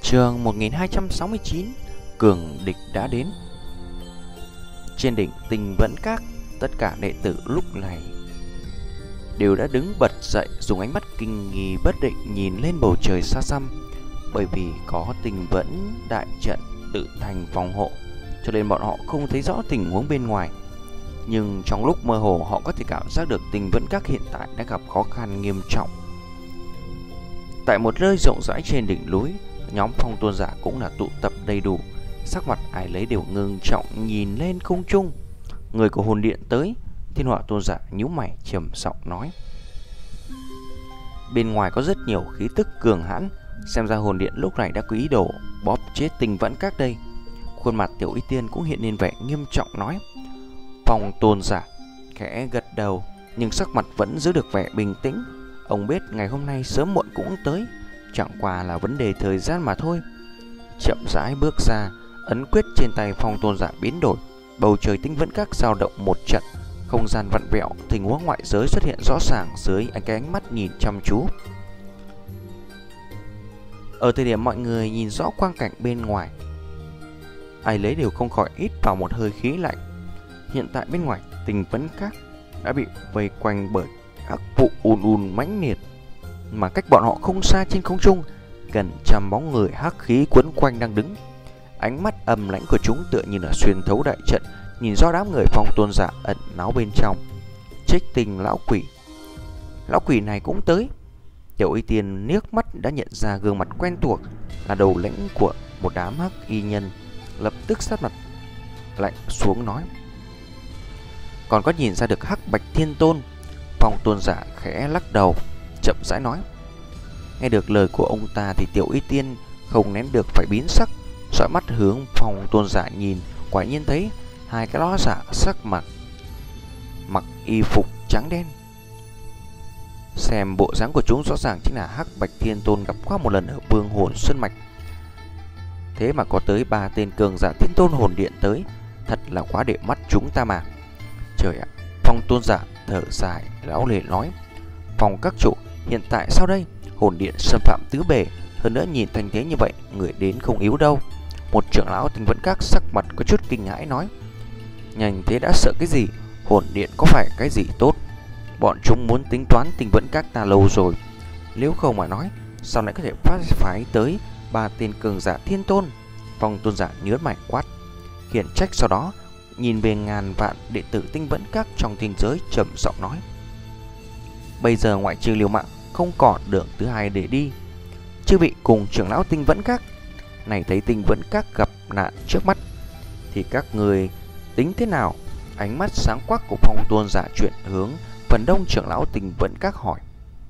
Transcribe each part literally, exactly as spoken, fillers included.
Chương một nghìn hai trăm sáu mươi chín. Cường địch đã đến. Trên đỉnh Tinh Vẫn Các, tất cả đệ tử lúc này đều đã đứng bật dậy, dùng ánh mắt kinh nghi bất định nhìn lên bầu trời xa xăm. Bởi vì có Tinh Vẫn đại trận tự thành phòng hộ, cho nên bọn họ không thấy rõ tình huống bên ngoài. Nhưng trong lúc mơ hồ, họ có thể cảm giác được Tinh Vẫn Các hiện tại đã gặp khó khăn nghiêm trọng. Tại một nơi rộng rãi trên đỉnh núi, nhóm phong tôn giả cũng là tụ tập đầy đủ. Sắc mặt ai lấy đều ngưng trọng nhìn lên không trung. Người của hồn điện tới. Thiên Hỏa tôn giả nhíu mày trầm giọng nói: bên ngoài có rất nhiều khí tức cường hãn, xem ra hồn điện lúc này đã có ý đồ bóp chết Tinh Vẫn Các đây. Khuôn mặt Tiểu Y Tiên cũng hiện lên vẻ nghiêm trọng nói. Phong tôn giả khẽ gật đầu, nhưng sắc mặt vẫn giữ được vẻ bình tĩnh. Ông biết ngày hôm nay sớm muộn cũng tới, chẳng qua là vấn đề thời gian mà thôi. Chậm rãi bước ra, ấn quyết trên tay phong tôn giả biến đổi. Bầu trời Tinh Vẫn Các dao động một trận, không gian vặn vẹo, tình huống ngoại giới xuất hiện rõ ràng dưới cái ánh mắt nhìn chăm chú. Ở thời điểm mọi người nhìn rõ quang cảnh bên ngoài, ai lấy đều không khỏi hít vào một hơi khí lạnh. Hiện tại bên ngoài Tinh Vẫn Các đã bị vây quanh bởi hắc vụ ùn ùn mãnh liệt, mà cách bọn họ không xa trên không trung, gần trăm bóng người hắc khí quấn quanh đang đứng. Ánh mắt âm lãnh của chúng tựa như là xuyên thấu đại trận, nhìn rõ đám người phong tôn giả ẩn náu bên trong. Trích Tinh lão quỷ, lão quỷ này cũng tới. Tiểu Y Tiên liếc mắt đã nhận ra gương mặt quen thuộc, là đầu lĩnh của một đám hắc y nhân, lập tức sát mặt lạnh xuống nói: còn có nhìn ra được Hắc Bạch Thiên Tôn? Phong tôn giả khẽ lắc đầu, chậm rãi nói. Nghe được lời của ông ta thì Tiểu Y Tiên không nén được phải biến sắc, dõi mắt hướng Phong tôn giả nhìn, quả nhiên thấy hai cái ló giả sắc mặt mặc y phục trắng đen. Xem bộ dáng của chúng rõ ràng chính là Hắc Bạch Thiên Tôn gặp qua một lần ở Vương Hồn Sơn Mạch. Thế mà có tới ba tên cường giả Thiên Tôn hồn điện tới, thật là quá để mắt chúng ta mà. Trời ạ! Phong tôn giả thở dài lão lệ nói: Phong các chủ, hiện tại sao đây? Hồn điện xâm phạm tứ bề, hơn nữa nhìn thành thế như vậy, người đến không yếu đâu. Một trưởng lão Tinh Vẫn Các sắc mặt có chút kinh hãi nói: nhanh thế đã sợ cái gì? Hồn điện có phải cái gì tốt? Bọn chúng muốn tính toán Tinh Vẫn Các ta lâu rồi. Nếu không mà nói, sao lại có thể phát phái tới ba tên cường giả Thiên Tôn? Phong tôn giả nhớn mày quát, khiển trách, sau đó nhìn về ngàn vạn đệ tử Tinh Vẫn Các trong thiên giới, trầm giọng nói: bây giờ ngoại trừ liều mạng, không còn đường thứ hai để đi. Chư vị cùng trưởng lão Tinh Vẫn Các này thấy Tinh Vẫn Các gặp nạn trước mắt thì các người tính thế nào? Ánh mắt sáng quắc của Phong tôn giả chuyển hướng phần đông trưởng lão Tinh Vẫn Các hỏi: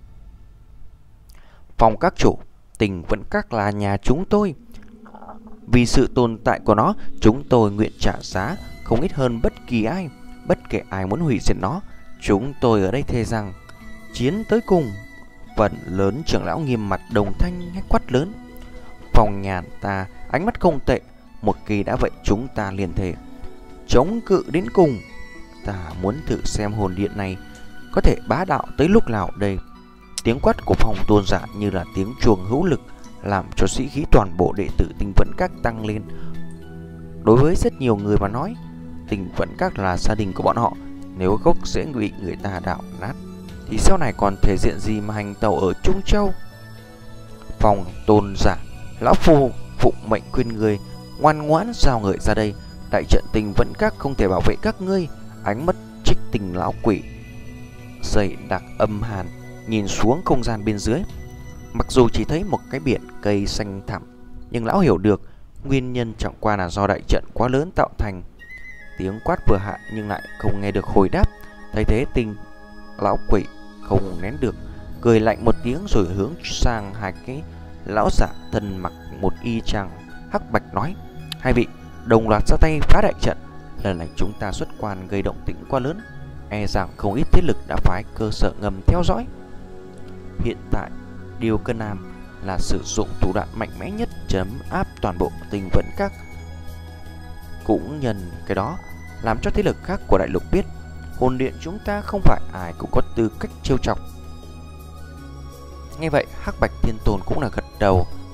Phong các chủ, Tinh Vẫn Các là nhà chúng tôi, vì sự tồn tại của nó, chúng tôi nguyện trả giá không ít hơn bất kỳ ai. Bất kể ai muốn hủy diệt nó, chúng tôi ở đây thề rằng chiến tới cùng. Phần lớn trưởng lão nghiêm mặt đồng thanh hay quát lớn: Phong nhàn ta ánh mắt không tệ, một kỳ đã vậy chúng ta liền thề chống cự đến cùng. Ta muốn thử xem hồn điện này có thể bá đạo tới lúc nào đây. Tiếng quát của Phong tôn giả như là tiếng chuông hữu lực, làm cho sĩ khí toàn bộ đệ tử Tinh Vẫn Các tăng lên. Đối với rất nhiều người mà nói, Tinh Vẫn Các là gia đình của bọn họ. Nếu gốc dễ bị người ta đảo nát thì sau này còn thể diện gì mà hành tàu ở Trung Châu? Phong tôn giả, lão phu phụng mệnh khuyên người ngoan ngoãn giao người ra đây. Đại trận Tinh Vẫn Các không thể bảo vệ các ngươi. Ánh mắt Trích Tinh lão quỷ dày đặc âm hàn nhìn xuống không gian bên dưới. Mặc dù chỉ thấy một cái biển cây xanh thẳm, nhưng lão hiểu được nguyên nhân chẳng qua là do đại trận quá lớn tạo thành. Tiếng quát vừa hạ nhưng lại không nghe được hồi đáp. Thấy thế Tinh lão quỷ không nén được, cười lạnh một tiếng rồi hướng sang hai cái lão giả thân mặc một y chang hắc bạch nói: hai vị đồng loạt ra tay phá đại trận. Lần này chúng ta xuất quan gây động tĩnh quá lớn, e rằng không ít thế lực đã phái cơ sở ngầm theo dõi. Hiện tại điều cần làm là sử dụng thủ đoạn mạnh mẽ nhất chấn áp toàn bộ Tinh Vẫn Các, cũng nhân cái đó làm cho thế lực khác của đại lục biết hồn điện chúng ta không phải ai cũng có tư cách trêu chọc. Nghe vậy Hắc Bạch Thiên Tôn cũng là gật đầu,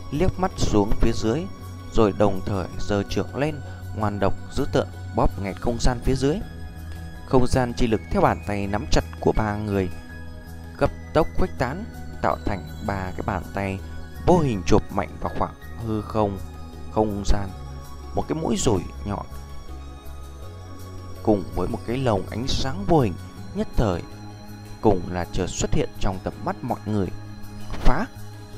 liếc mắt xuống phía dưới, rồi đồng thời giơ chưởng lên, ngoan độc dữ tợn bóp nghẹt không gian phía dưới. Không gian chi lực theo bàn tay nắm chặt của ba người cấp tốc khuếch tán, tạo thành ba cái bàn tay vô hình chộp mạnh vào khoảng hư không không gian. Một cái mũi dùi nhọn cùng với một cái lồng ánh sáng vô hình nhất thời cùng là chợt xuất hiện trong tầm mắt mọi người. Phá!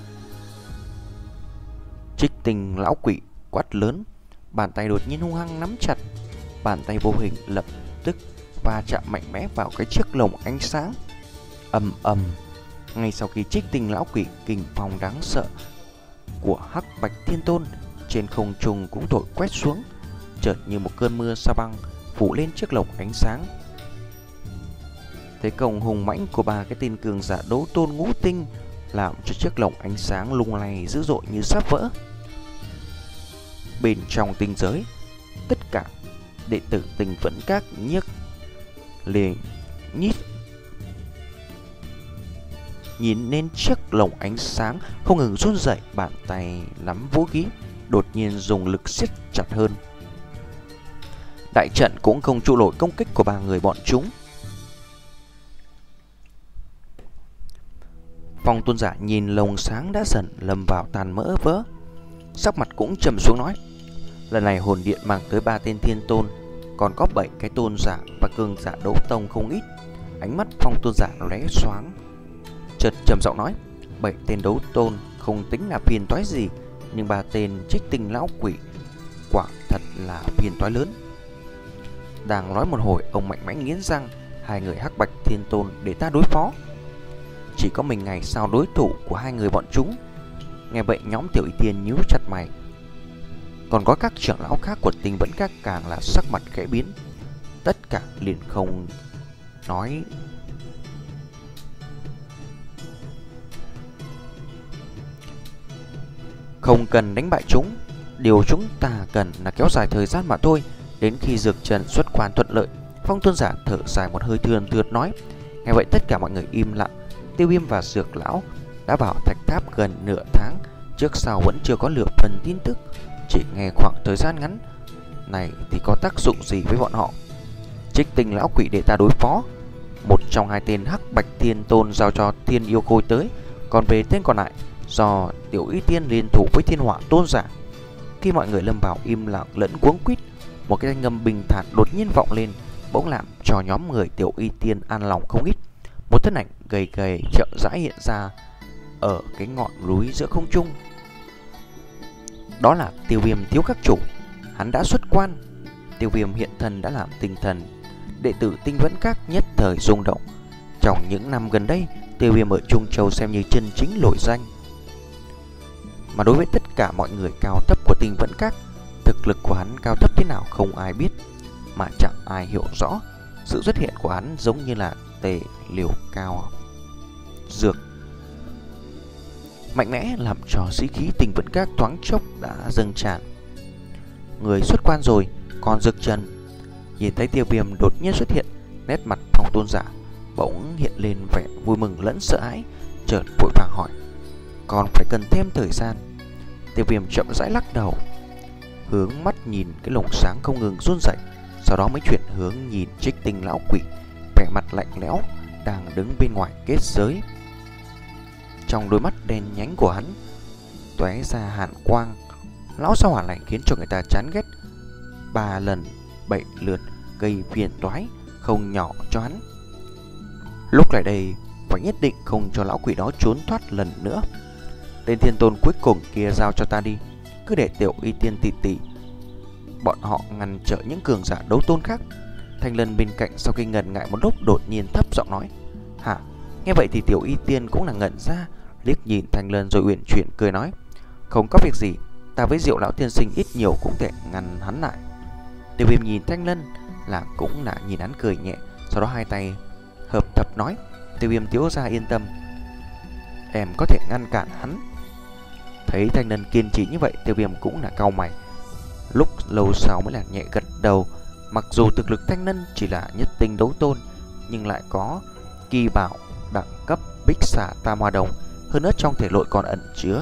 Trích Tinh lão quỷ quát lớn, bàn tay đột nhiên hung hăng nắm chặt, bàn tay vô hình lập tức va chạm mạnh mẽ vào cái chiếc lồng ánh sáng. Ầm ầm. Ngay sau khi Trích Tinh lão quỷ kình phong đáng sợ của Hắc Bạch Thiên Tôn trên không trung cũng thổi quét xuống, chợt như một cơn mưa sa băng phủ lên chiếc lồng ánh sáng. Thế công hùng mãnh của ba cái tên cường giả đấu tôn ngũ tinh làm cho chiếc lồng ánh sáng lung lay dữ dội như sắp vỡ. Bên trong tinh giới, tất cả đệ tử Tinh Vẫn Các nhiếc liền nhít nhìn lên chiếc lồng ánh sáng không ngừng run rẩy, bàn tay nắm vũ khí đột nhiên dùng lực siết chặt hơn. Đại trận cũng không trụ nổi công kích của ba người bọn chúng. Phong Tôn giả nhìn lồng sáng đã dần lâm vào tàn mỡ vỡ, sắc mặt cũng trầm xuống nói: lần này hồn điện mang tới ba tên thiên tôn, còn có bảy cái tôn giả và cường giả đấu tông không ít. Ánh mắt Phong Tôn giả lóe xoáng, chợt trầm giọng nói: bảy tên đấu tôn không tính là phiền toái gì, nhưng ba tên Trích Tinh lão quỷ quả thật là phiền toái lớn. Đang nói một hồi, ông mạnh mẽ nghiến răng: hai người Hắc Bạch Thiên Tôn để ta đối phó, chỉ có mình ngày sao đối thủ của hai người bọn chúng. Nghe vậy nhóm Tiểu Y Tiên nhíu chặt mày, còn có các trưởng lão khác của Tinh Vẫn Các càng là sắc mặt khẽ biến, tất cả liền không nói. Không cần đánh bại chúng, điều chúng ta cần là kéo dài thời gian mà thôi, đến khi dược trần xuất quan thuận lợi. Phong Tôn giả thở dài một hơi thườn thượt nói. Nghe vậy tất cả mọi người im lặng. Tiêu Viêm và Dược lão đã vào thạch tháp gần nửa tháng, trước sau vẫn chưa có lửa phần tin tức. Chỉ nghe khoảng thời gian ngắn này thì có tác dụng gì với bọn họ? Trích Tinh lão quỷ để ta đối phó, một trong hai tên Hắc Bạch Thiên Tôn giao cho Thiên Yêu Khôi tới, còn về tên còn lại do Tiểu Y Tiên liên thủ với Thiên Hỏa Tôn giả. Khi mọi người lâm vào im lặng lẫn cuống quýt, một cái thanh âm bình thản đột nhiên vọng lên, bỗng làm cho nhóm người Tiểu Y Tiên an lòng không ít. Một thân ảnh gầy gầy chậm rãi hiện ra ở cái ngọn núi giữa không trung. Đó là Tiêu Viêm thiếu các chủ, hắn đã xuất quan. Tiêu Viêm hiện thân đã làm tinh thần đệ tử Tinh Vẫn Các nhất thời rung động. Trong những năm gần đây, Tiêu Viêm ở Trung Châu xem như chân chính nổi danh. Mà đối với tất cả mọi người cao thấp của Tinh Vẫn Các, thực lực của hắn cao thấp thế nào không ai biết, mà chẳng ai hiểu rõ. Sự xuất hiện của hắn giống như là tề liều cao dược mạnh mẽ, làm cho sĩ khí Tinh Vẫn Các thoáng chốc đã dâng tràn. Người xuất quan rồi, còn Dược Trần. Nhìn thấy Tiêu Viêm đột nhiên xuất hiện, nét mặt Phong Tôn giả bỗng hiện lên vẻ vui mừng lẫn sợ hãi, chợt vội vàng hỏi: còn phải cần thêm thời gian? Tiêu Viêm chậm rãi lắc đầu, hướng mắt nhìn cái lồng sáng không ngừng run rẩy, sau đó mới chuyển hướng nhìn Trích Tinh lão quỷ, vẻ mặt lạnh lẽo đang đứng bên ngoài kết giới. Trong đôi mắt đen nhánh của hắn tóe ra hàn quang. Lão sao hỏa lạnh khiến cho người ta chán ghét, ba lần bảy lượt gây phiền toái không nhỏ cho hắn. Lúc này đây phải nhất định không cho lão quỷ đó trốn thoát lần nữa. Tên thiên tôn cuối cùng kia giao cho ta đi, cứ để Tiểu Y Tiên tỷ tỷ bọn họ ngăn trở những cường giả đấu tôn khác. Thanh Lân bên cạnh sau khi ngần ngại một lúc đột nhiên thấp giọng nói: hả? Nghe vậy thì Tiểu Y Tiên cũng là ngẩn ra, liếc nhìn Thanh Lân rồi uyển chuyển cười nói: không có việc gì, ta với Diệu lão tiên sinh ít nhiều cũng thể ngăn hắn lại. Tiêu Viêm nhìn Thanh Lân là cũng là nhìn hắn cười nhẹ, sau đó hai tay hợp thập nói: Tiêu Viêm thiếu gia yên tâm, em có thể ngăn cản hắn. Thấy Thanh Lân kiên trì như vậy, Tiêu Viêm cũng là cau mày, lúc lâu sau mới là nhẹ gật đầu. Mặc dù thực lực Thanh Lân chỉ là nhất tinh đấu tôn, nhưng lại có kỳ bảo đẳng cấp Bích Xà Tam Hoa Đồng, hơn nữa trong thể nội còn ẩn chứa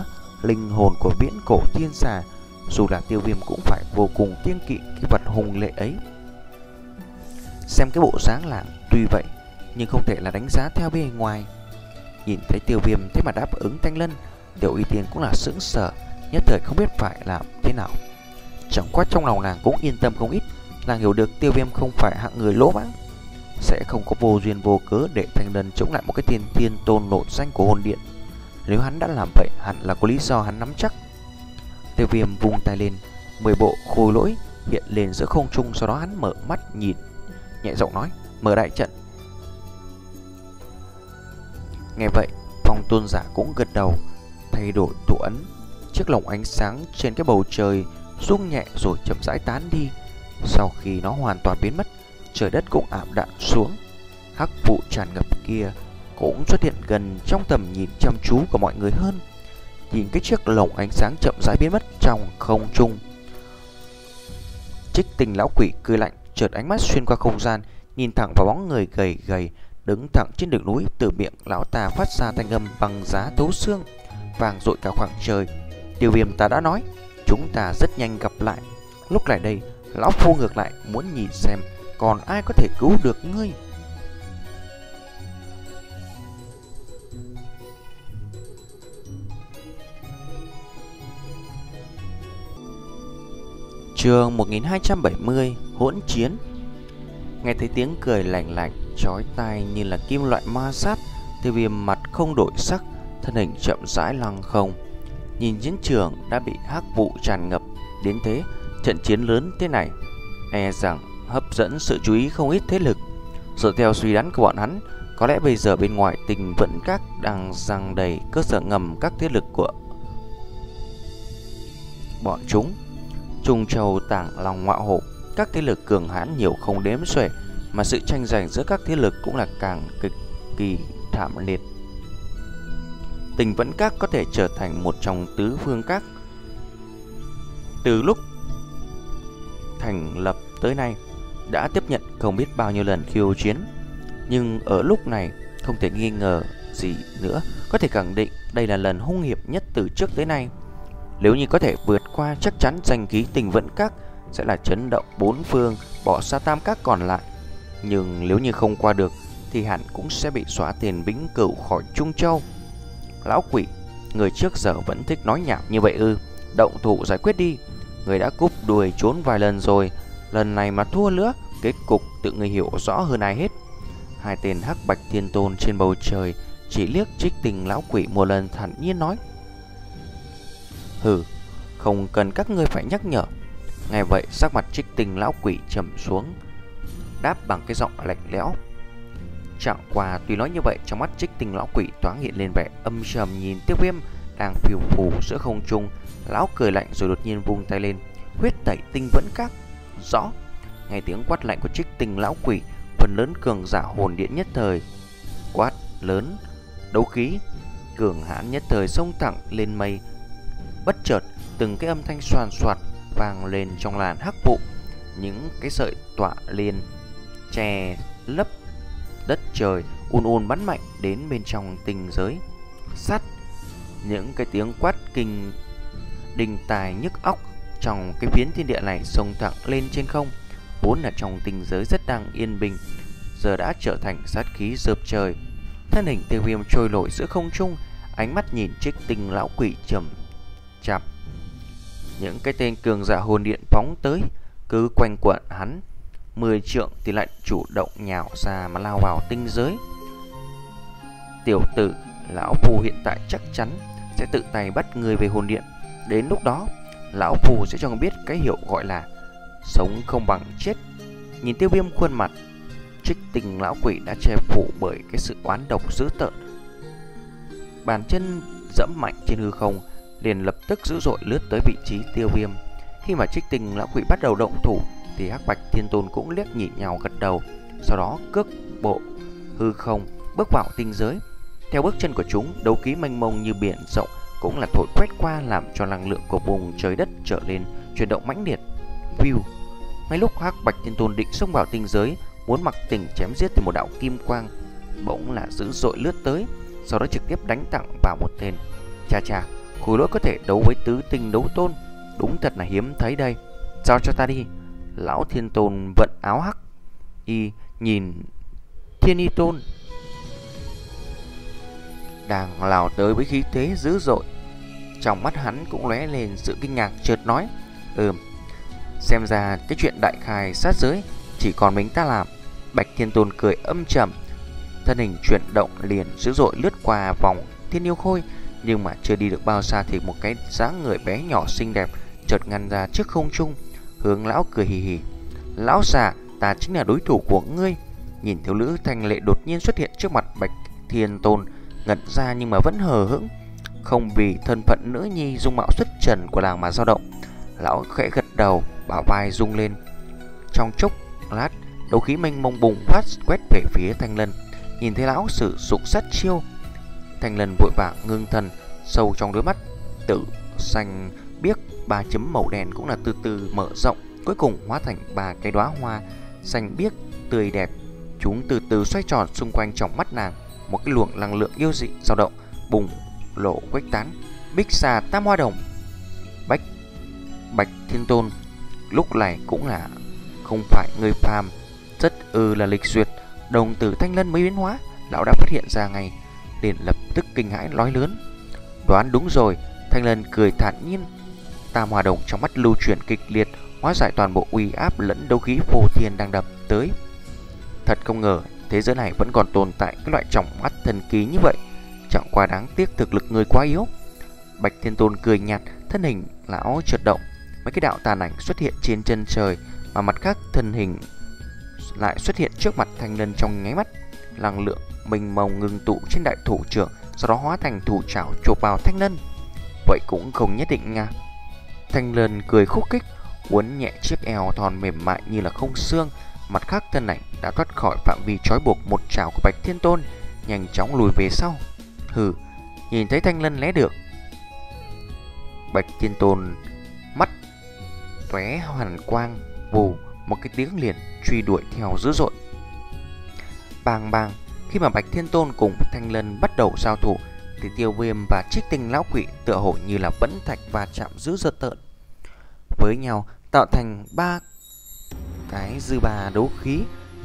linh hồn của viễn cổ thiên xà. Dù là Tiêu Viêm cũng phải vô cùng kiêng kỵ cái vật hùng lệ ấy. Xem cái bộ dáng là tuy vậy nhưng không thể là đánh giá theo bề ngoài. Nhìn thấy Tiêu Viêm thế mà đáp ứng Thanh Lân, Tiểu Y Tiên cũng là sững sờ, nhất thời không biết phải làm thế nào. Chẳng qua trong lòng nàng cũng yên tâm không ít, nàng hiểu được Tiêu Viêm không phải hạng người lỗ mãng, sẽ không có vô duyên vô cớ để Thanh Lân chống lại một cái thiên thiên tôn nổi danh của hồn điện. Nếu hắn đã làm vậy, hẳn là có lý do hắn nắm chắc. Tiêu Viêm vung tay lên, mười bộ khôi lỗi hiện lên giữa không trung, sau đó hắn mở mắt nhìn, nhẹ giọng nói: "Mở đại trận." Nghe vậy, Phong Tôn giả cũng gật đầu, thay đổi thủ ấn. Chiếc lồng ánh sáng trên cái bầu trời rung nhẹ rồi chậm rãi tán đi. Sau khi nó hoàn toàn biến mất, trời đất cũng ảm đạm xuống. Hắc vụ tràn ngập kia cũng xuất hiện gần trong tầm nhìn chăm chú của mọi người hơn. Nhìn cái chiếc lồng ánh sáng chậm rãi biến mất trong không trung, Trích Tinh lão quỷ cười lạnh, chợt ánh mắt xuyên qua không gian, nhìn thẳng vào bóng người gầy gầy đứng thẳng trên đường núi. Từ miệng lão ta phát ra thanh âm bằng giá thấu xương, vang dội cả khoảng trời. "Tiêu Viêm, ta đã nói, chúng ta rất nhanh gặp lại. Lúc này đây, lão phu ngược lại muốn nhìn xem còn ai có thể cứu được ngươi." Chương một nghìn hai trăm bảy mươi, hỗn chiến. Nghe thấy tiếng cười lạnh lạnh chói tai như là kim loại ma sát, Tiêu Viêm mặt không đổi sắc, thân hình chậm rãi lăng không. Nhìn chiến trường đã bị hắc vụ tràn ngập đến thế, trận chiến lớn thế này e rằng hấp dẫn sự chú ý không ít thế lực. Dựa theo suy đoán của bọn hắn, có lẽ bây giờ bên ngoài Tình Vận Các đang giăng đầy cơ sở ngầm các thế lực của bọn chúng. Trung Châu, Tảng Long, Ngọa Hổ, các thế lực cường hãn nhiều không đếm xuể, mà sự tranh giành giữa các thế lực cũng là càng cực kỳ thảm liệt. Tình Vận Các có thể trở thành một trong tứ phương các từ lúc thành lập tới nay, đã tiếp nhận không biết bao nhiêu lần khiêu chiến. Nhưng ở lúc này không thể nghi ngờ gì nữa, có thể khẳng định đây là lần hung hiểm nhất từ trước tới nay. Nếu như có thể vượt qua, chắc chắn danh khí Tình Vận Các sẽ là chấn động bốn phương, bỏ xa tam các còn lại. Nhưng nếu như không qua được thì hẳn cũng sẽ bị xóa tên vĩnh cửu khỏi Trung Châu. Lão quỷ, người trước giờ vẫn thích nói nhảm như vậy ư? Động thủ giải quyết đi. Người đã cúp đuôi trốn vài lần rồi, lần này mà thua nữa, kết cục tự người hiểu rõ hơn ai hết. Hai tên hắc bạch thiên tôn trên bầu trời chỉ liếc Trích Tinh lão quỷ một lần, thản nhiên nói: "Hừ, không cần các ngươi phải nhắc nhở." Nghe vậy, sắc mặt Trích Tinh lão quỷ trầm xuống, đáp bằng cái giọng lạnh lẽo. Chẳng qua tuy nói như vậy, trong mắt Trích Tinh lão quỷ thoáng hiện lên vẻ âm trầm, nhìn Tiêu Viêm đang phiêu phù giữa không trung. Lão cười lạnh rồi đột nhiên vung tay lên: "Huyết tẩy Tinh Vận Các." Rõ. Nghe tiếng quát lạnh của Trích Tinh lão quỷ, phần lớn cường giả hồn điện nhất thời quát lớn, đấu khí cường hãn nhất thời xông thẳng lên mây. Bất chợt, từng cái âm thanh xoàn xoạt vang lên trong làn hắc vụ, những cái sợi tọa liên che lấp đất trời ùn ùn bắn mạnh đến bên trong tinh giới sắt. Những cái tiếng quát kinh đinh tai nhức óc trong cái phiến thiên địa này xông thẳng lên trên không. Vốn là trong tinh giới rất đang yên bình, giờ đã trở thành sát khí rợp trời. Thân hình Tiêu Viêm trôi nổi giữa không trung, ánh mắt nhìn Trích Tinh lão quỷ trầm chằm. Những cái tên cường giả hồn điện phóng tới, cứ quanh quẩn hắn mười trượng thì lại chủ động nhào ra mà lao vào tinh giới. "Tiểu tử, lão phu hiện tại chắc chắn sẽ tự tay bắt người về hồn điện. Đến lúc đó, lão phu sẽ cho người biết cái hiểu gọi là sống không bằng chết." Nhìn Tiêu Viêm, khuôn mặt Trích Tinh lão quỷ đã che phủ bởi cái sự oán độc dữ tợn. Bàn chân dẫm mạnh trên hư không, liền lập tức dữ dội lướt tới vị trí Tiêu Viêm. Khi mà Trích Tinh lão quỷ bắt đầu động thủ thì hắc bạch thiên tôn cũng liếc nhìn nhau gật đầu, sau đó cước bộ hư không bước vào tinh giới. Theo bước chân của chúng, đấu khí mênh mông như biển rộng cũng là thổi quét qua, làm cho năng lượng của vùng trời đất trở lên chuyển động mãnh liệt. View. Ngay lúc hắc bạch thiên tôn định xông vào tinh giới, muốn mặc tình chém giết thì một đạo kim quang bỗng là dữ dội lướt tới, sau đó trực tiếp đánh thẳng vào một tên. Chà chà, khối lỗi có thể đấu với tứ tinh đấu tôn, đúng thật là hiếm thấy đây. Giao cho ta đi. Lão Thiên Tôn vận áo hắc y nhìn Thiên Y Tôn đang lao tới với khí thế dữ dội. Trong mắt hắn cũng lóe lên sự kinh ngạc, chợt nói: Ừm, xem ra cái chuyện đại khai sát giới chỉ còn mình ta làm. Bạch Thiên Tôn cười âm trầm, thân hình chuyển động liền dữ dội lướt qua vòng Thiên Yêu Khôi, nhưng mà chưa đi được bao xa thì một cái dáng người bé nhỏ xinh đẹp chợt ngăn ra trước không trung, hướng lão cười hì hì: Lão già, ta chính là đối thủ của ngươi. Nhìn thiếu nữ thanh lệ đột nhiên xuất hiện trước mặt, Bạch Thiên Tôn ngẩn ra nhưng mà vẫn hờ hững, không vì thân phận nữ nhi dung mạo xuất trần của làng mà dao động. Lão khẽ gật đầu, bả vai rung lên. Trong chốc lát, đấu khí mênh mông bùng phát quét về phía Thanh Lân. Nhìn thấy lão sử dụng sát chiêu, Thanh Lân vội vàng ngưng thần, sâu trong đôi mắt tử xanh biếc ba chấm màu đen cũng là từ từ mở rộng, cuối cùng hóa thành ba cái đóa hoa xanh biếc tươi đẹp. Chúng từ từ xoay tròn xung quanh trong mắt nàng, một cái luồng năng lượng yêu dị dao động bùng lộ khuếch tán. Bích xà tam hoa đồng. Bạch Bạch Thiên Tôn lúc này cũng là không phải người phàm, rất ư là lịch duyệt. Đồng tử Thanh Lân mới biến hóa, lão đã phát hiện ra ngay, liền lập tức kinh hãi nói lớn: Đoán đúng rồi. Thanh Lân cười thản nhiên, tam hoa đồng trong mắt lưu chuyển kịch liệt, hóa giải toàn bộ uy áp lẫn đấu khí vô thiên đang đập tới. Thật không ngờ thế giới này vẫn còn tồn tại cái loại trọng mắt thần kỳ như vậy, chẳng qua đáng tiếc thực lực người quá yếu. Bạch Thiên Tôn cười nhạt, thân hình lão chợt động, mấy cái đạo tàn ảnh xuất hiện trên chân trời, mà mặt khác thân hình lại xuất hiện trước mặt Thanh Lân trong nháy mắt. Năng lượng mênh mông ngưng tụ trên đại thủ trưởng, sau đó hóa thành thủ trảo chộp vào Thanh Lân. Vậy cũng không nhất định nha. Thanh Lân cười khúc khích, uốn nhẹ chiếc eo thon mềm mại như là không xương. Mặt khác thân ảnh đã thoát khỏi phạm vi trói buộc một trảo của Bạch Thiên Tôn, nhanh chóng lùi về sau. Hừ, nhìn thấy Thanh Lân né được, Bạch Thiên Tôn mắt tóe hoàn quang, vù một cái tiếng liền truy đuổi theo dữ dội. Bang bang, khi mà Bạch Thiên Tôn cùng Thanh Lân bắt đầu giao thủ thì Tiêu Viêm và Trích Tinh Lão Quỷ tựa hồ như là vẫn thạch và chạm dữ dợt tợn với nhau, tạo thành ba cái dư ba đấu khí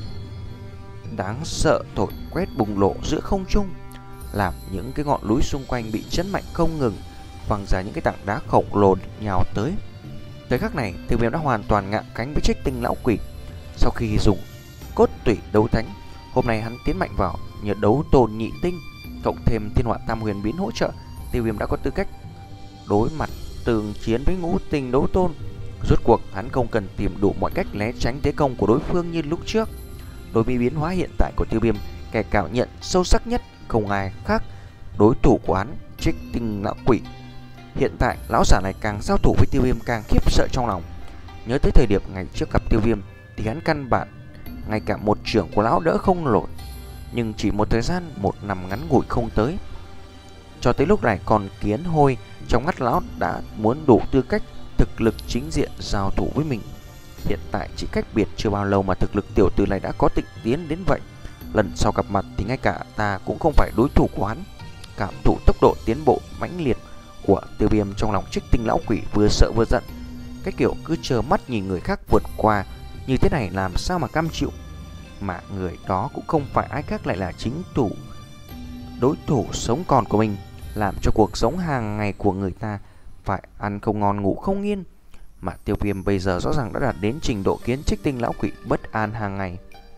đáng sợ thổi quét bùng lộ giữa không trung, làm những cái ngọn núi xung quanh bị chấn mạnh không ngừng, văng ra những cái tảng đá khổng lồ nhào tới. Tới khắc này, Tiêu Viêm đã hoàn toàn ngạ cánh với Trích Tinh Lão Quỷ. Sau khi dùng cốt tủy đấu thánh, hôm nay hắn tiến mạnh vào nhờ đấu tôn nhị tinh cộng thêm thiên họa tam huyền biến hỗ trợ, Tiêu Viêm đã có tư cách đối mặt tường chiến với ngũ tinh đấu tôn. Rốt cuộc hắn không cần tìm đủ mọi cách né tránh thế công của đối phương như lúc trước. Đối với biến hóa hiện tại của Tiêu Viêm, kẻ cảm nhận sâu sắc nhất không ai khác đối thủ của hắn, Trích Tinh Lão Quỷ. Hiện tại lão giả này càng giao thủ với Tiêu Viêm càng khiếp sợ trong lòng. Nhớ tới thời điểm ngày trước gặp Tiêu Viêm thì hắn căn bản ngay cả một trưởng của lão đỡ không nổi, nhưng chỉ một thời gian một năm ngắn ngủi không tới, cho tới lúc này còn kiến hôi trong mắt lão đã muốn đủ tư cách thực lực chính diện giao thủ với mình. Hiện tại chỉ cách biệt chưa bao lâu mà thực lực tiểu tử này đã có tịnh tiến đến vậy. Lần sau gặp mặt thì ngay cả ta cũng không phải đối thủ của hắn. Cảm thụ tốc độ tiến bộ mãnh liệt của Tiêu Viêm, trong lòng Trích Tinh Lão Quỷ vừa sợ vừa giận. Cái kiểu cứ chờ mắt nhìn người khác vượt qua như thế này làm sao mà cam chịu. Mà người đó cũng không phải ai khác, lại là chính thủ đối thủ sống còn của mình, làm cho cuộc sống hàng ngày của người ta phải ăn không ngon ngủ không yên. Mà Tiêu Viêm bây giờ rõ ràng đã đạt đến trình độ khiến Trích Tinh Lão Quỷ bất an hàng ngày.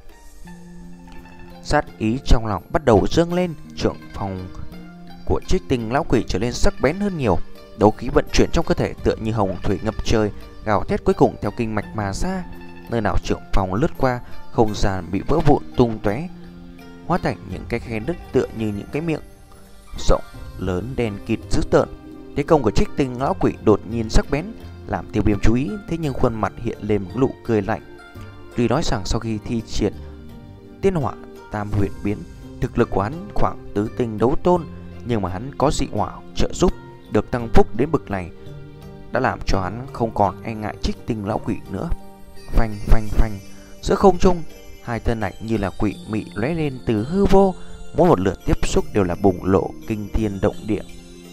Sát ý trong lòng bắt đầu dâng lên, trưởng phòng của Trích Tinh Lão Quỷ trở nên sắc bén hơn nhiều. Đấu khí vận chuyển trong cơ thể tựa như hồng thủy ngập trời, gào thét cuối cùng theo kinh mạch mà ra. Nơi nào trưởng phòng lướt qua, không gian bị vỡ vụn tung tóe, hóa thành những cái khe nứt tựa như những cái miệng rộng lớn đen kịt dữ tợn. Thế công của Trích Tinh Lão Quỷ đột nhiên sắc bén, làm Tiêu Viêm chú ý, thế nhưng khuôn mặt hiện lên một nụ cười lạnh. Tuy nói rằng sau khi thi triển tiên hỏa tam huyền biến, thực lực của hắn khoảng tứ tinh đấu tôn, nhưng mà hắn có dị hỏa trợ giúp được tăng phúc đến bậc này, đã làm cho hắn không còn e ngại Trích Tinh Lão Quỷ nữa. Phanh phanh phanh, giữa không trung, hai thân ảnh như là quỷ mị lóe lên từ hư vô, mỗi một lượt tiếp xúc đều là bùng lộ kinh thiên động địa.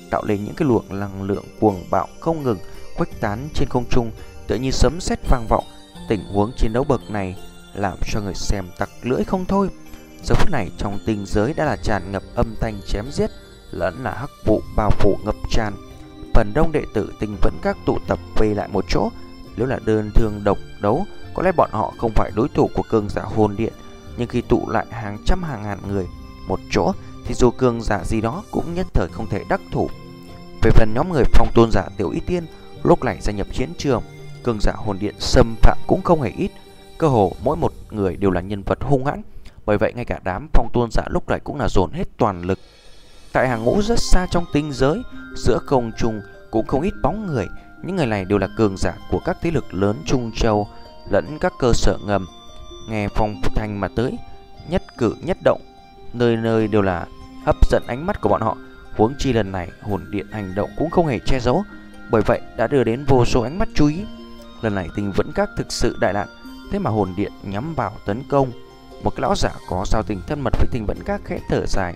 tạo lên những cái luồng năng lượng cuồng bạo không ngừng khuếch tán trên không trung, tựa như sấm sét vang vọng. Tình huống chiến đấu bậc này làm cho người xem tặc lưỡi không thôi. Giờ phút này trong tinh giới đã là tràn ngập âm thanh chém giết, lẫn là hắc vụ bao phủ ngập tràn. Phần đông đệ tử Tinh Vẫn Các tụ tập về lại một chỗ. Nếu là đơn thương độc đấu, có lẽ bọn họ không phải đối thủ của cường giả hồn điện, nhưng khi tụ lại hàng trăm hàng ngàn người một chỗ thì dù cường giả gì đó cũng nhất thời không thể đắc thủ. Về phần nhóm người Phong Tôn giả Tiểu Y Tiên lúc này gia nhập chiến trường, cường giả hồn điện xâm phạm cũng không hề ít. Cơ hồ mỗi một người đều là nhân vật hung hãn, bởi vậy ngay cả đám Phong Tôn giả lúc này cũng là dồn hết toàn lực. Tại hàng ngũ rất xa trong tinh giới, giữa không trung cũng không ít bóng người. Những người này đều là cường giả của các thế lực lớn Trung Châu lẫn các cơ sở ngầm. Nghe phong thanh mà tới, nhất cử nhất động, nơi nơi đều là hấp dẫn ánh mắt của bọn họ. Huống chi lần này hồn điện hành động cũng không hề che giấu, bởi vậy đã đưa đến vô số ánh mắt chú ý. Lần này Tinh Vẫn Các thực sự đại nạn, thế mà hồn điện nhắm vào tấn công. Một cái lão giả có giao tình thân mật với Tinh Vẫn Các khẽ thở dài.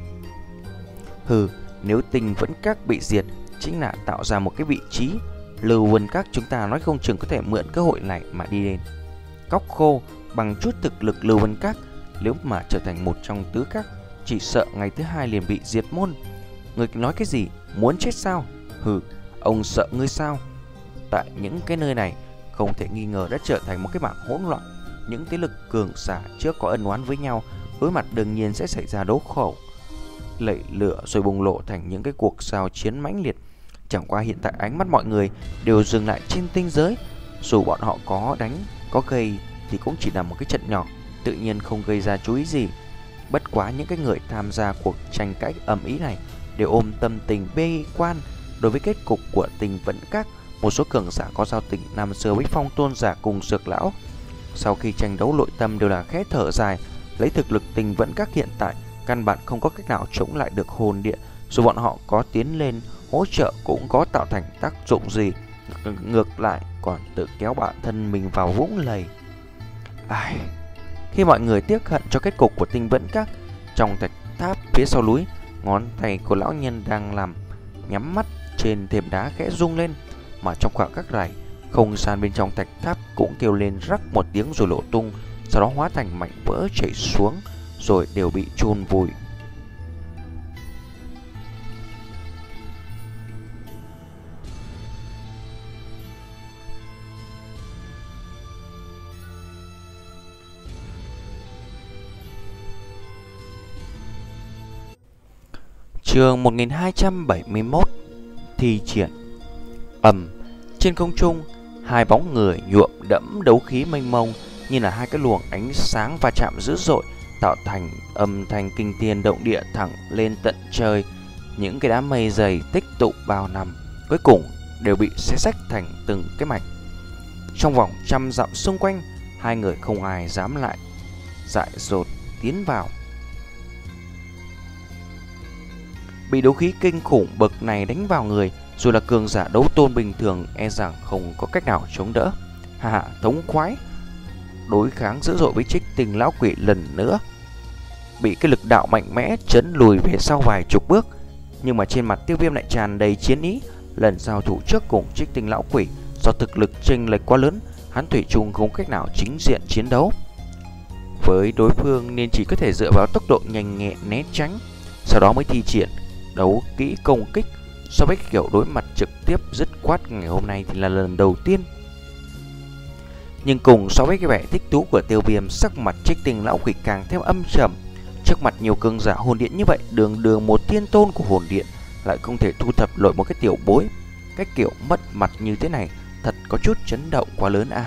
Hừ, nếu Tinh Vẫn Các bị diệt, chính là tạo ra một cái vị trí. Lưu Vân Các chúng ta nói không chừng có thể mượn cơ hội này mà đi lên. Cóc khô, bằng chút thực lực Lưu Vân Các, nếu mà trở thành một trong tứ các, chỉ sợ ngày thứ hai liền bị diệt môn. Người nói cái gì? Muốn chết sao? Hừ, ông sợ ngươi sao? Tại những cái nơi này, không thể nghi ngờ đã trở thành một cái mảng hỗn loạn. Những thế lực cường giả trước có ân oán với nhau, đối mặt đương nhiên sẽ xảy ra đấu khẩu, lẩy lửa rồi bùng lộ thành những cái cuộc giao chiến mãnh liệt. Chẳng qua hiện tại ánh mắt mọi người đều dừng lại trên tinh giới. Dù bọn họ có đánh, có gây thì cũng chỉ là một cái trận nhỏ, tự nhiên không gây ra chú ý gì. Bất quá những cái người tham gia cuộc tranh cãi ầm ĩ này đều ôm tâm tình bi quan đối với kết cục của Tinh Vẫn Các. Một số cường giả có giao tình năm xưa với Phong Tôn giả cùng Dược lão, sau khi tranh đấu nội tâm đều là khẽ thở dài. Lấy thực lực Tinh Vẫn Các hiện tại, căn bản không có cách nào chống lại được hồn điện. Dù bọn họ có tiến lên hỗ trợ cũng có tạo thành tác dụng gì, ngược lại còn tự kéo bản thân mình vào vũng lầy. Ai... Khi mọi người tiếc hận cho kết cục của Tinh Vẫn Các, trong thạch tháp phía sau núi, ngón tay của lão nhân đang làm nhắm mắt trên thềm đá khẽ rung lên, mà trong khoảng khắc này, không gian bên trong thạch tháp cũng kêu lên rắc một tiếng rồi nổ tung, sau đó hóa thành mảnh vỡ chảy xuống, rồi đều bị chôn vùi. Chương một nghìn hai trăm bảy mươi mốt. Thi triển. Ầm, trên không trung, hai bóng người nhuộm đẫm đấu khí mênh mông, như là hai cái luồng ánh sáng va chạm dữ dội, tạo thành âm thanh kinh thiên động địa thẳng lên tận trời. Những cái đám mây dày tích tụ bao năm, cuối cùng đều bị xé xách thành từng cái mảnh. Trong vòng trăm dặm xung quanh, hai người không ai dám lại dại dột tiến vào. Bị đấu khí kinh khủng bậc này đánh vào người, dù là cường giả đấu tôn bình thường e rằng không có cách nào chống đỡ. Hà hà, thống khoái. Đối kháng dữ dội với Trích Tinh lão quỷ lần nữa, bị cái lực đạo mạnh mẽ chấn lùi về sau vài chục bước. Nhưng mà trên mặt Tiêu Viêm lại tràn đầy chiến ý. Lần giao thủ trước cùng Trích Tinh lão quỷ, do thực lực chênh lệch quá lớn, hắn thủy chung không cách nào chính diện chiến đấu với đối phương, nên chỉ có thể dựa vào tốc độ nhanh nhẹn né tránh, sau đó mới thi triển đấu kỹ công kích. So với kiểu đối mặt trực tiếp dứt khoát ngày hôm nay thì là lần đầu tiên. Nhưng cùng so với cái vẻ thích thú của Tiêu Viêm, sắc mặt Trích Tinh lão quỷ càng thêm âm trầm. Trước mặt nhiều cường giả hồn điện như vậy, đường đường một thiên tôn của hồn điện lại không thể thu thập nổi một cái tiểu bối. Cái kiểu mất mặt như thế này thật có chút chấn động quá lớn à.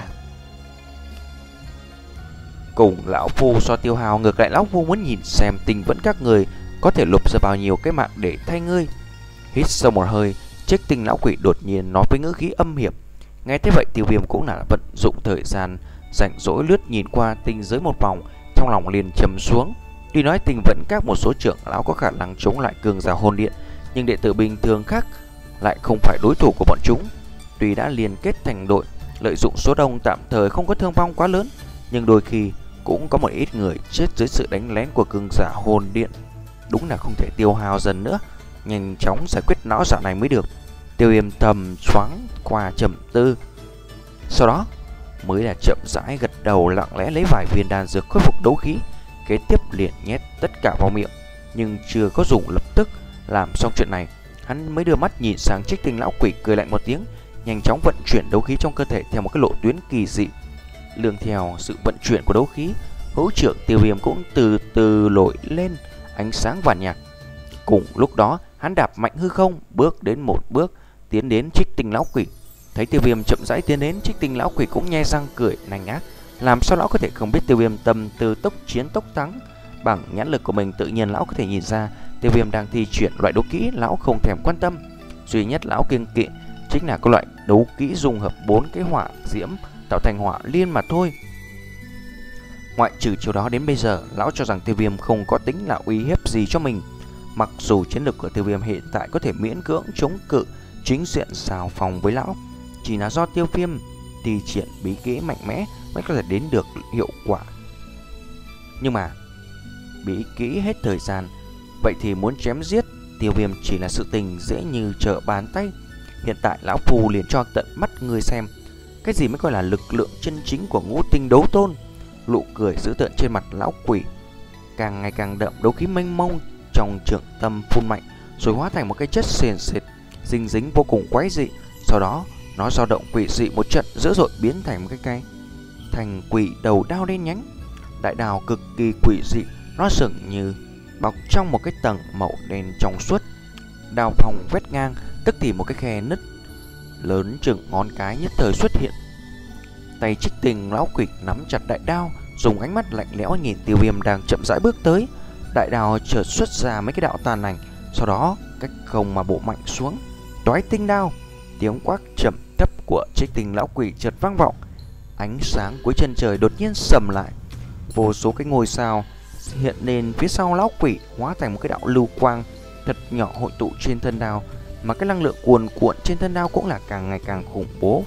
Cùng lão phu so tiêu hào, ngược lại lão phu muốn nhìn xem Tinh Vẫn Các người có thể lục ra bao nhiêu cái mạng để thay ngươi. Hít sâu một hơi, Trích Tinh lão quỷ đột nhiên nói với ngữ khí âm hiểm. Nghe thế vậy, Tiêu Viêm cũng là vận dụng thời gian rảnh rỗi lướt nhìn qua tinh giới một vòng, trong lòng liền trầm xuống. Tuy nói Tinh Vẫn Các một số trưởng lão có khả năng chống lại cường giả hồn điện, nhưng đệ tử bình thường khác lại không phải đối thủ của bọn chúng. Tuy đã liên kết thành đội, lợi dụng số đông tạm thời không có thương vong quá lớn, nhưng đôi khi cũng có một ít người chết dưới sự đánh lén của cường giả hồn điện. Đúng là không thể tiêu hao dần nữa. nhanh chóng giải quyết não giả này mới được. Tiêu Viêm thầm choáng qua trầm tư, sau đó mới là chậm rãi gật đầu, lặng lẽ lấy vài viên đan dược khôi phục đấu khí, kế tiếp liền nhét tất cả vào miệng, nhưng chưa có dùng lập tức. Làm xong chuyện này, hắn mới đưa mắt nhìn sang Trích Tinh lão quỷ, cười lạnh một tiếng, nhanh chóng vận chuyển đấu khí trong cơ thể theo một cái lộ tuyến kỳ dị. Lương theo sự vận chuyển của đấu khí, hữu trưởng Tiêu Viêm cũng từ từ nổi lên ánh sáng vàng nhạt. Cùng lúc đó, hắn đạp mạnh hư không, bước đến một bước, tiến đến Trích Tinh lão quỷ. Thấy Tiêu Viêm chậm rãi tiến đến, Trích Tinh lão quỷ cũng nhe răng cười nanh ác. Làm sao lão có thể không biết Tiêu Viêm tâm tư tốc chiến tốc thắng? Bằng nhãn lực của mình, tự nhiên lão có thể nhìn ra Tiêu Viêm đang thi triển loại đấu kỹ lão không thèm quan tâm. Duy nhất lão kiêng kỵ chính là có loại đấu kỹ dung hợp bốn cái hỏa diễm tạo thành hỏa liên mà thôi. Ngoại trừ chiều đó, đến bây giờ lão cho rằng Tiêu Viêm không có tính là uy hiếp gì cho mình. Mặc dù chiến lực của Tiêu Viêm hiện tại có thể miễn cưỡng chống cự chính diện xào phòng với lão, chỉ là do Tiêu Viêm thi triển bí kỹ mạnh mẽ mới có thể đến được hiệu quả. Nhưng mà bí kỹ hết thời gian, vậy thì muốn chém giết Tiêu Viêm chỉ là sự tình dễ như trở bàn tay. Hiện tại lão phù liền cho tận mắt người xem cái gì mới gọi là lực lượng chân chính của ngũ tinh đấu tôn. Nụ cười dữ tợn trên mặt lão quỷ càng ngày càng đậm, đấu khí mênh mông trong trượng tâm phun mạnh, rồi hóa thành một cái chất sền sệt dính dính vô cùng quái dị. Sau đó nó dao động quỷ dị một trận dữ dội, biến thành một cái cây thành quỷ đầu đao đen nhánh. Đại đao cực kỳ quỷ dị, nó dường như bọc trong một cái tầng màu đen trong suốt. Đao phong vét ngang, tức thì một cái khe nứt lớn chừng ngón cái nhất thời xuất hiện. Tay Trích Tinh lão quỷ nắm chặt đại đao, dùng ánh mắt lạnh lẽo nhìn Tiêu Viêm đang chậm rãi bước tới. Đại đao chợt xuất ra mấy cái đạo tàn ảnh, sau đó cách không mà bổ mạnh xuống. Toái tinh đao. Tiếng quát trầm thấp của Trích Tinh lão quỷ chợt vang vọng. Ánh sáng cuối chân trời đột nhiên sầm lại, vô số cái ngôi sao hiện lên phía sau lão quỷ, hóa thành một cái đạo lưu quang thật nhỏ hội tụ trên thân đao, mà cái năng lượng cuồn cuộn trên thân đao cũng là càng ngày càng khủng bố.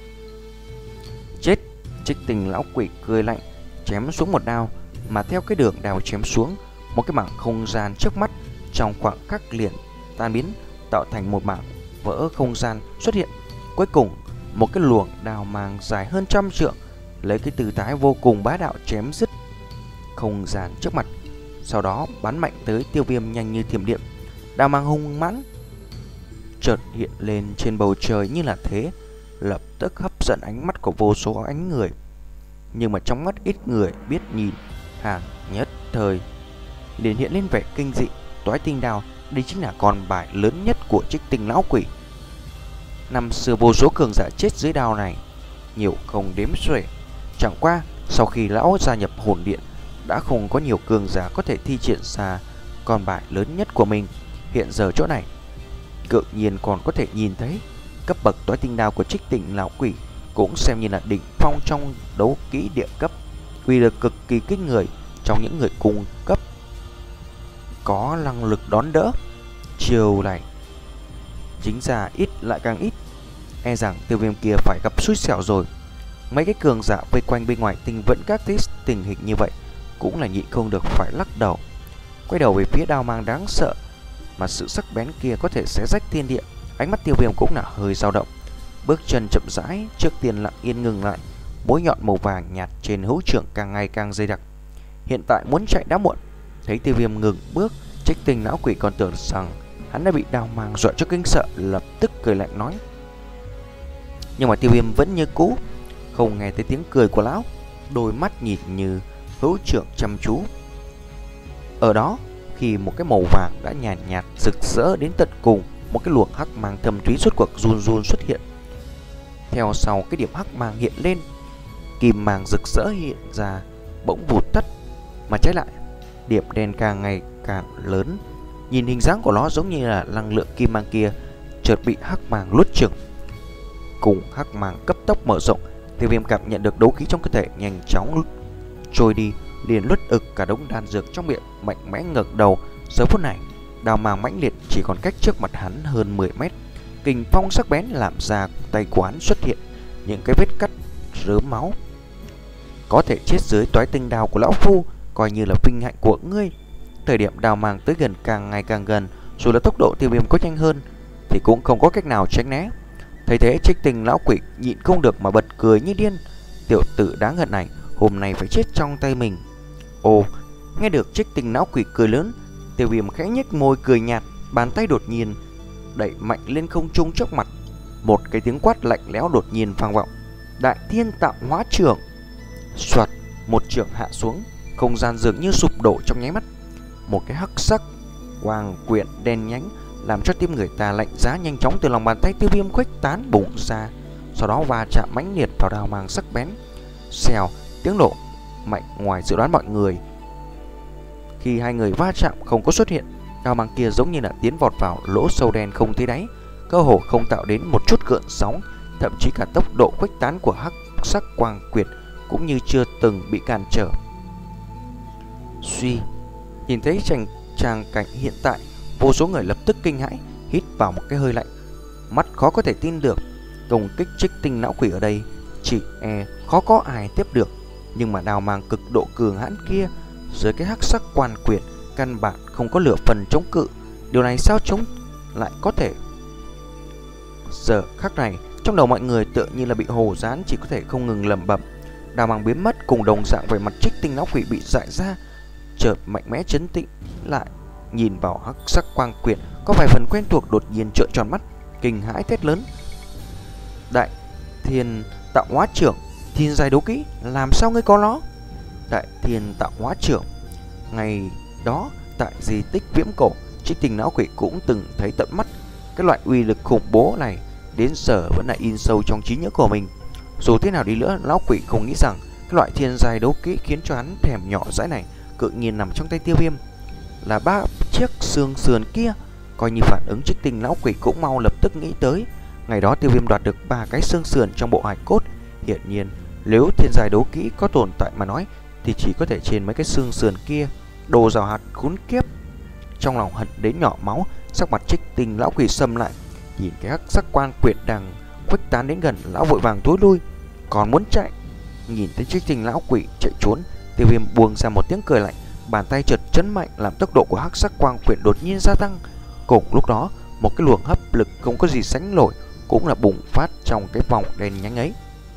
Chết! Trích Tinh lão quỷ cười lạnh, chém xuống một đao, mà theo cái đường đao chém xuống, một cái mảng không gian trước mắt trong khoảng khắc liền tan biến, tạo thành một mảng vỡ không gian xuất hiện. Cuối cùng, một cái luồng đao mang dài hơn trăm trượng, lấy cái tư thái vô cùng bá đạo chém dứt không gian trước mặt, sau đó bắn mạnh tới Tiêu Viêm nhanh như thiểm điện. Đao mang hung mãnh chợt hiện lên trên bầu trời như là thế, lập tức hấp dẫn ánh mắt của vô số ánh người. Nhưng mà trong mắt ít người biết nhìn, hàng nhất thời liền hiện lên vẻ kinh dị. Toái tinh đao, đây chính là con bài lớn nhất của Trích Tinh lão quỷ. Năm xưa vô số cường giả chết dưới đao này, nhiều không đếm xuể. Chẳng qua sau khi lão gia nhập hồn điện, đã không có nhiều cường giả có thể thi triển ra con bài lớn nhất của mình. Hiện giờ chỗ này tự nhiên còn có thể nhìn thấy cấp bậc toái tinh đao của Trích Tinh lão quỷ, cũng xem như là đỉnh phong trong đấu kỹ địa cấp, uy lực cực kỳ kinh người trong những người cung cấp có năng lực đón đỡ. Chiều này chính ra ít lại càng ít, e rằng Tiêu Viêm kia phải gặp xui xẻo rồi. Mấy cái cường giả vây quanh bên ngoài Tinh Vẫn Các thấy tình hình như vậy cũng là nhịn không được phải lắc đầu, quay đầu về phía đao mang đáng sợ mà sự sắc bén kia có thể xé rách thiên địa. Ánh mắt Tiêu Viêm cũng là hơi dao động, bước chân chậm rãi, trước tiên lặng yên ngừng lại. Mũi nhọn màu vàng nhạt trên hữu trưởng càng ngày càng dày đặc, hiện tại muốn chạy đã muộn. Thấy Tiêu Viêm ngừng bước, Trích Tinh lão quỷ còn tưởng rằng hắn đã bị đao mang dọa cho kinh sợ, lập tức cười lạnh nói. Nhưng mà Tiêu Viêm vẫn như cũ không nghe thấy tiếng cười của lão, đôi mắt nhìn như hữu trưởng chăm chú. Ở đó, khi một cái màu vàng đã nhàn nhạt, nhạt rực rỡ đến tận cùng, một cái luồng hắc mang thâm thúy suốt cuộc run run xuất hiện. Theo sau cái điểm hắc mang hiện lên, kim mang rực rỡ hiện ra bỗng vụt tắt, mà trái lại điểm đen càng ngày càng lớn. Nhìn hình dáng của nó giống như là năng lượng kim mang kia chợt bị hắc mang nuốt chửng. Cùng hắc mang cấp tốc mở rộng, Tiêu Viêm cảm nhận được đấu khí trong cơ thể nhanh chóng trôi đi, liền nuốt ực cả đống đan dược trong miệng, mạnh mẽ ngẩng đầu. Giờ phút này, đao mang mãnh liệt chỉ còn cách trước mặt hắn hơn mười mét. Kình phong sắc bén làm ra tay của hắn xuất hiện những cái vết cắt rớm máu. Có thể chết dưới toái tinh đao của lão phu coi như là vinh hạnh của ngươi. Thời điểm đao mang tới gần càng ngày càng gần, Dù là tốc độ Tiêu Viêm có nhanh hơn thì cũng không có cách nào tránh né. Thấy thế, Trích Tinh lão quỷ nhịn không được mà bật cười như điên. Tiểu tử đáng hận này hôm nay phải chết trong tay mình. Ồ, nghe được Trích Tinh lão quỷ cười lớn, Tiêu Viêm khẽ nhếch môi cười nhạt, bàn tay đột nhiên đẩy mạnh lên không trung trước mặt. Một cái tiếng quát lạnh lẽo đột nhiên vang vọng. Đại Thiên Tạo Hóa Trưởng. Soạt, một trường hạ xuống, không gian dường như sụp đổ trong nháy mắt. Một cái hắc sắc quang quyện đen nhánh làm cho tim người ta lạnh giá nhanh chóng từ lòng bàn tay Tiêu Viêm khuếch tán bùng ra, sau đó va chạm mãnh liệt vào đao mang sắc bén. Xèo, tiếng nổ mạnh ngoài dự đoán mọi người. Khi hai người va chạm không có xuất hiện, đao mang kia giống như là tiến vọt vào lỗ sâu đen không thấy đáy, cơ hồ không tạo đến một chút gợn sóng, thậm chí cả tốc độ khuếch tán của hắc sắc quang quyệt cũng như chưa từng bị cản trở. Suy, nhìn thấy tràng tràng cảnh hiện tại, vô số người lập tức kinh hãi, hít vào một cái hơi lạnh, mắt khó có thể tin được. Công kích Trích Tinh lão quỷ ở đây chỉ e khó có ai tiếp được, nhưng mà đao mang cực độ cường hãn kia dưới cái hắc sắc quan quyệt căn bản không có lửa phần chống cự. Điều này sao chống lại có thể? Giờ khắc này trong đầu mọi người tựa như là bị hồ dán, chỉ có thể không ngừng lẩm bẩm. Đao mang biến mất cùng đồng dạng về mặt Trích Tinh lão quỷ bị dại ra, chợt mạnh mẽ chấn tĩnh lại, nhìn vào hắc sắc quang quyệt có vài phần quen thuộc, đột nhiên trợn tròn mắt, kinh hãi thét lớn: Đại Thiên Tạo Hóa Trưởng, thiên giai đấu kỹ, làm sao ngươi có nó? Đại Thiên Tạo Hóa Trưởng. Ngày đó tại di tích Viễn Cổ, Trích Tinh lão quỷ cũng từng thấy tận mắt. Cái loại uy lực khủng bố này đến giờ vẫn là in sâu trong trí nhớ của mình. Dù thế nào đi nữa, lão quỷ không nghĩ rằng cái loại thiên giai đấu kỹ khiến cho hắn thèm nhỏ dãi này tự nhiên nằm trong tay Tiêu Viêm, là ba chiếc xương sườn kia. Coi như phản ứng, Trích Tinh lão quỷ cũng mau lập tức nghĩ tới. Ngày đó Tiêu Viêm đoạt được ba cái xương sườn trong bộ hài cốt. Hiển nhiên nếu thiên giai đấu kỹ có tồn tại mà nói thì chỉ có thể trên mấy cái xương sườn kia. Đồ rào hạt khốn kiếp. Trong lòng hận đến nhỏ máu, sắc mặt Trích Tinh lão quỷ sầm lại, nhìn cái hắc sắc quan quyệt đang khuếch tán đến gần, lão vội vàng tối lui, còn muốn chạy. Nhìn thấy Trích Tinh lão quỷ chạy trốn, Tiêu Viêm buông ra một tiếng cười lạnh, bàn tay chợt chấn mạnh làm tốc độ của hắc sắc quang quyệt đột nhiên gia tăng. Cùng lúc đó, một cái luồng hấp lực không có gì sánh nổi cũng là bùng phát trong cái vòng đen nhánh ấy.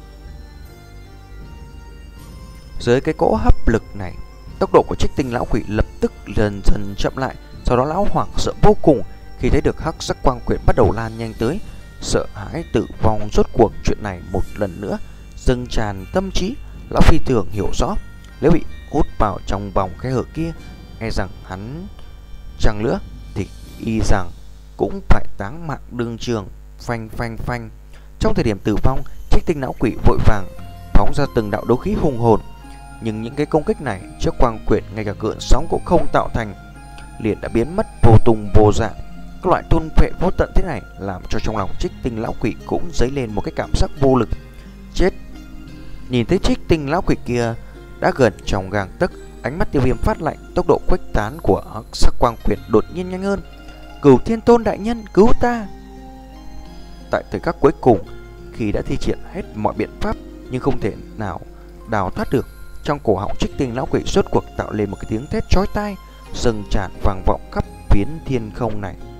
Dưới cái cỗ hấp lực này, tốc độ của Trích Tinh lão quỷ lập tức dần dần chậm lại. Sau đó lão hoảng sợ vô cùng khi thấy được hắc sắc quang quyệt bắt đầu lan nhanh tới. Sợ hãi tử vong rốt cuộc chuyện này một lần nữa dâng tràn tâm trí. Lão phi thường hiểu rõ, nếu bị hút vào trong vòng khe hở kia, e rằng hắn chẳng nữa thì y rằng cũng phải táng mạng đương trường. Phanh phanh phanh. Trong thời điểm tử vong, Trích Tinh lão quỷ vội vàng phóng ra từng đạo đấu khí hùng hồn, nhưng những cái công kích này trước quang quyệt ngay cả gợn sóng cũng không tạo thành, liền đã biến mất vô tung vô dạng. Các loại tôn phệ vô tận thế này làm cho trong lòng Trích Tinh lão quỷ cũng dấy lên một cái cảm giác vô lực. Chết! Nhìn thấy Trích Tinh lão quỷ kia đã gần trong gang tấc, ánh mắt Tiêu Viêm phát lạnh, tốc độ khuếch tán của hắc sắc quang quyệt đột nhiên nhanh hơn. Cửu Thiên Tôn đại nhân, cứu ta! Tại thời khắc cuối cùng, khi đã thi triển hết mọi biện pháp nhưng không thể nào đào thoát được, trong cổ họng Trích Tinh lão quỷ rốt cuộc tạo lên một cái tiếng thét chói tai, dâng tràn vang vọng khắp phiến thiên không này.